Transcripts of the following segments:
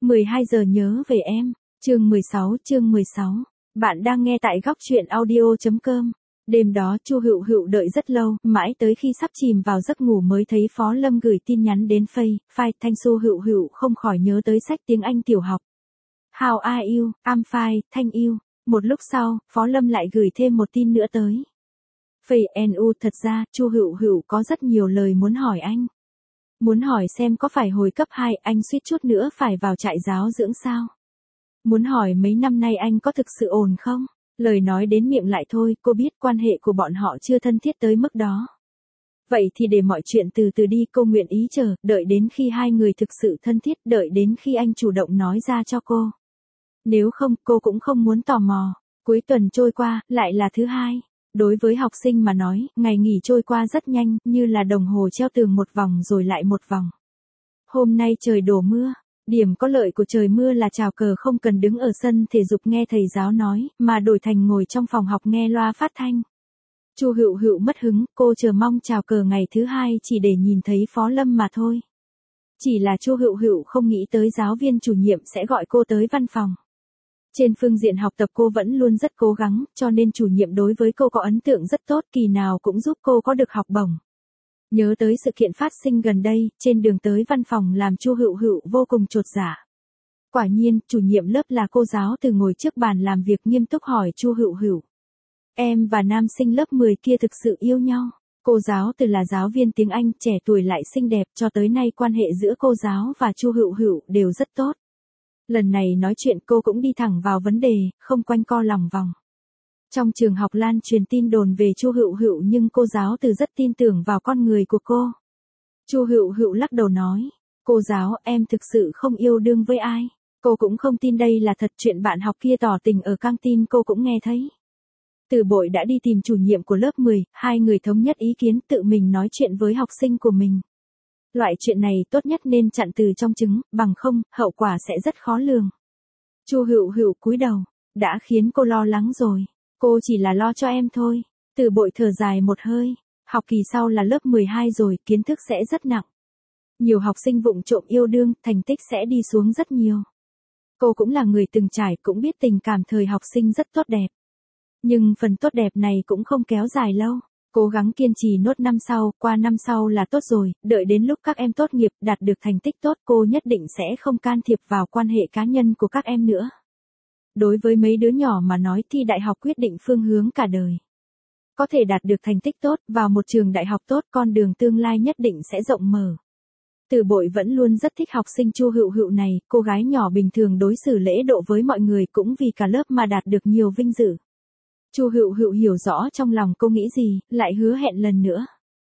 12 giờ nhớ về em. Chương 16. Bạn đang nghe tại góc truyện audio.com. Đêm đó Chu Hựu Hựu đợi rất lâu, mãi tới khi sắp chìm vào giấc ngủ mới thấy Phó Lâm gửi tin nhắn đến File Thanh Xu. Hựu Hựu không khỏi nhớ tới sách tiếng Anh tiểu học. How are you? I'm fine, thank you. Một lúc sau, Phó Lâm lại gửi thêm một tin nữa tới. FNU thật ra, Chu Hựu Hựu có rất nhiều lời muốn hỏi anh. Muốn hỏi xem có phải hồi cấp 2 anh suýt chút nữa phải vào trại giáo dưỡng sao? Muốn hỏi mấy năm nay anh có thực sự ổn không? Lời nói đến miệng lại thôi, cô biết quan hệ của bọn họ chưa thân thiết tới mức đó. Vậy thì để mọi chuyện từ từ đi, cô nguyện ý chờ, đợi đến khi hai người thực sự thân thiết, đợi đến khi anh chủ động nói ra cho cô. Nếu không, cô cũng không muốn tò mò. Cuối tuần trôi qua, lại là thứ hai. Đối với học sinh mà nói, ngày nghỉ trôi qua rất nhanh, như là đồng hồ treo tường một vòng rồi lại một vòng. Hôm nay trời đổ mưa. Điểm có lợi của trời mưa là chào cờ không cần đứng ở sân thể dục nghe thầy giáo nói, mà đổi thành ngồi trong phòng học nghe loa phát thanh. Chu Hựu Hựu mất hứng, cô chờ mong chào cờ ngày thứ hai chỉ để nhìn thấy Phó Lâm mà thôi. Chỉ là Chu Hựu Hựu không nghĩ tới giáo viên chủ nhiệm sẽ gọi cô tới văn phòng. Trên phương diện học tập cô vẫn luôn rất cố gắng, cho nên chủ nhiệm đối với cô có ấn tượng rất tốt, kỳ nào cũng giúp cô có được học bổng. Nhớ tới sự kiện phát sinh gần đây, trên đường tới văn phòng làm Chu Hựu Hựu vô cùng chột dạ. Quả nhiên, chủ nhiệm lớp là cô giáo từ ngồi trước bàn làm việc nghiêm túc hỏi Chu Hựu Hựu. Em và nam sinh lớp 10 kia thực sự yêu nhau. Cô giáo từ là giáo viên tiếng Anh, trẻ tuổi lại xinh đẹp, cho tới nay quan hệ giữa cô giáo và Chu Hựu Hựu đều rất tốt. Lần này nói chuyện cô cũng đi thẳng vào vấn đề, không quanh co lòng vòng. Trong trường học lan truyền tin đồn về Chu Hựu Hựu nhưng cô giáo từ rất tin tưởng vào con người của cô. Chu Hựu Hựu lắc đầu nói, cô giáo em thực sự không yêu đương với ai. Cô cũng không tin đây là thật, chuyện bạn học kia tỏ tình ở căng tin cô cũng nghe thấy. Từ Bội đã đi tìm chủ nhiệm của lớp 10, hai người thống nhất ý kiến tự mình nói chuyện với học sinh của mình. Loại chuyện này tốt nhất nên chặn từ trong trứng, bằng không, hậu quả sẽ rất khó lường. Chu Hựu Hựu cúi đầu, đã khiến cô lo lắng rồi. Cô chỉ là lo cho em thôi. Từ Bội thở dài một hơi. Học kỳ sau là lớp 12 rồi, kiến thức sẽ rất nặng. Nhiều học sinh vụng trộm yêu đương, thành tích sẽ đi xuống rất nhiều. Cô cũng là người từng trải, cũng biết tình cảm thời học sinh rất tốt đẹp. Nhưng phần tốt đẹp này cũng không kéo dài lâu. Cố gắng kiên trì nốt năm sau, qua năm sau là tốt rồi, đợi đến lúc các em tốt nghiệp, đạt được thành tích tốt, cô nhất định sẽ không can thiệp vào quan hệ cá nhân của các em nữa. Đối với mấy đứa nhỏ mà nói thi đại học quyết định phương hướng cả đời. Có thể đạt được thành tích tốt, vào một trường đại học tốt, con đường tương lai nhất định sẽ rộng mở. Từ Bội vẫn luôn rất thích học sinh Chu Hựu Hựu này, cô gái nhỏ bình thường đối xử lễ độ với mọi người cũng vì cả lớp mà đạt được nhiều vinh dự. Chu Hựu Hựu hiểu rõ trong lòng cô nghĩ gì, lại hứa hẹn lần nữa.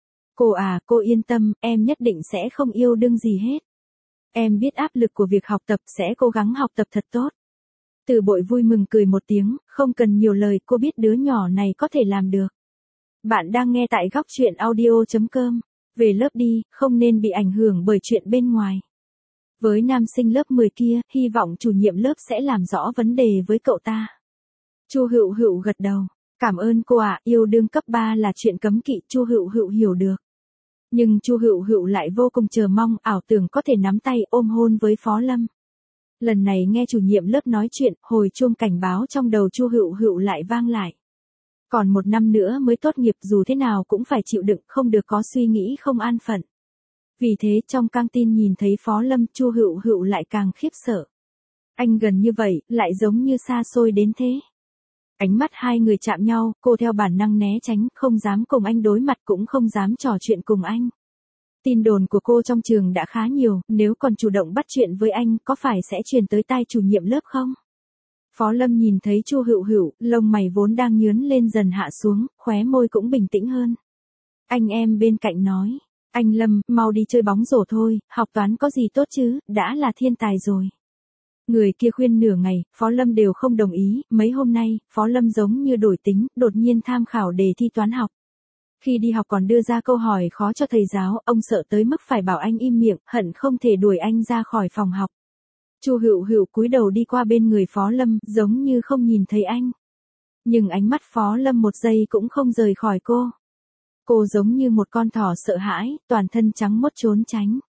Cô yên tâm, em nhất định sẽ không yêu đương gì hết. Em biết áp lực của việc học tập, sẽ cố gắng học tập thật tốt. Từ Bội vui mừng cười một tiếng, không cần nhiều lời, cô biết đứa nhỏ này có thể làm được. Bạn đang nghe tại góc truyện audio.com. Về lớp đi, không nên bị ảnh hưởng bởi chuyện bên ngoài. Với nam sinh lớp 10 kia, hy vọng chủ nhiệm lớp sẽ làm rõ vấn đề với cậu ta. Chu Hựu Hựu gật đầu. Cảm ơn cô ạ, yêu đương cấp 3 là chuyện cấm kỵ, Chu Hựu Hựu hiểu được. Nhưng Chu Hựu Hựu lại vô cùng chờ mong, ảo tưởng có thể nắm tay ôm hôn với Phó Lâm. Lần này nghe chủ nhiệm lớp nói chuyện, hồi chuông cảnh báo trong đầu Chu Hựu Hựu lại vang lại. Còn một năm nữa mới tốt nghiệp, dù thế nào cũng phải chịu đựng, không được có suy nghĩ không an phận. Vì thế trong căng tin nhìn thấy Phó Lâm, Chu Hựu Hựu lại càng khiếp sợ. Anh gần như vậy, lại giống như xa xôi đến thế. Ánh mắt hai người chạm nhau, cô theo bản năng né tránh, không dám cùng anh đối mặt cũng không dám trò chuyện cùng anh. Tin đồn của cô trong trường đã khá nhiều, nếu còn chủ động bắt chuyện với anh, có phải sẽ truyền tới tai chủ nhiệm lớp không? Phó Lâm nhìn thấy Chu Hựu Hựu, lông mày vốn đang nhướn lên dần hạ xuống, khóe môi cũng bình tĩnh hơn. Anh em bên cạnh nói, anh Lâm, mau đi chơi bóng rổ thôi, học toán có gì tốt chứ, đã là thiên tài rồi. Người kia khuyên nửa ngày, Phó Lâm đều không đồng ý, mấy hôm nay, Phó Lâm giống như đổi tính, đột nhiên tham khảo đề thi toán học. Khi đi học còn đưa ra câu hỏi khó cho thầy giáo, ông sợ tới mức phải bảo anh im miệng, hận không thể đuổi anh ra khỏi phòng học. Chu Hựu Hựu cúi đầu đi qua bên người Phó Lâm, giống như không nhìn thấy anh. Nhưng ánh mắt Phó Lâm một giây cũng không rời khỏi cô. Cô giống như một con thỏ sợ hãi, toàn thân trắng muốt trốn tránh.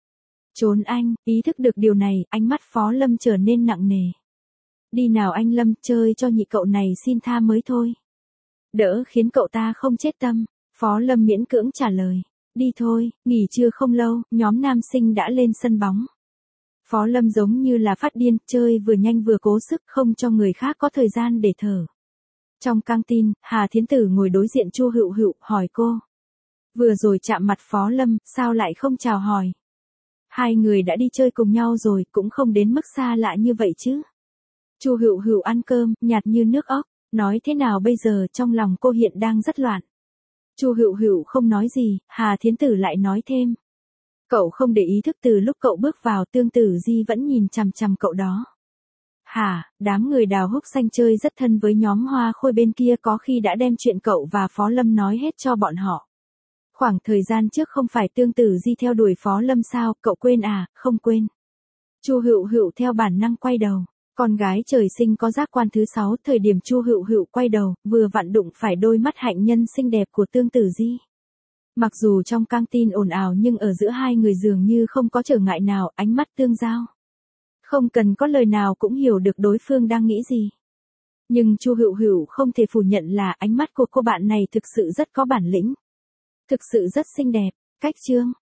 Trốn anh, ý thức được điều này, ánh mắt Phó Lâm trở nên nặng nề. Đi nào anh Lâm, chơi cho nhị cậu này xin tha mới thôi. Đỡ khiến cậu ta không chết tâm, Phó Lâm miễn cưỡng trả lời. Đi thôi, nghỉ trưa không lâu, nhóm nam sinh đã lên sân bóng. Phó Lâm giống như là phát điên, chơi vừa nhanh vừa cố sức không cho người khác có thời gian để thở. Trong căng tin, Hà Thiến Tử ngồi đối diện Chu Hựu Hựu, hỏi cô. Vừa rồi chạm mặt Phó Lâm, sao lại không chào hỏi? Hai người đã đi chơi cùng nhau rồi, cũng không đến mức xa lạ như vậy chứ. Chu Hựu Hựu ăn cơm, nhạt như nước ốc, nói thế nào bây giờ, trong lòng cô hiện đang rất loạn. Chu Hựu Hựu không nói gì, Hà Thiến Tử lại nói thêm. Cậu không để ý thức từ lúc cậu bước vào, Tương Tử Di vẫn nhìn chằm chằm cậu đó. Hả, đám người Đào Húc Xanh chơi rất thân với nhóm Hoa Khôi bên kia, có khi đã đem chuyện cậu và Phó Lâm nói hết cho bọn họ. Khoảng thời gian trước không phải Tương Tử Di theo đuổi Phó Lâm sao, cậu quên à? Không quên. Chu Hựu Hựu theo bản năng quay đầu. Con gái trời sinh có giác quan thứ 6, thời điểm Chu Hựu Hựu quay đầu, vừa vặn đụng phải đôi mắt hạnh nhân xinh đẹp của Tương Tử Di. Mặc dù trong căng tin ồn ào nhưng ở giữa hai người dường như không có trở ngại nào, ánh mắt tương giao. Không cần có lời nào cũng hiểu được đối phương đang nghĩ gì. Nhưng Chu Hựu Hựu không thể phủ nhận là ánh mắt của cô bạn này thực sự rất có bản lĩnh. Thực sự rất xinh đẹp. Cách chương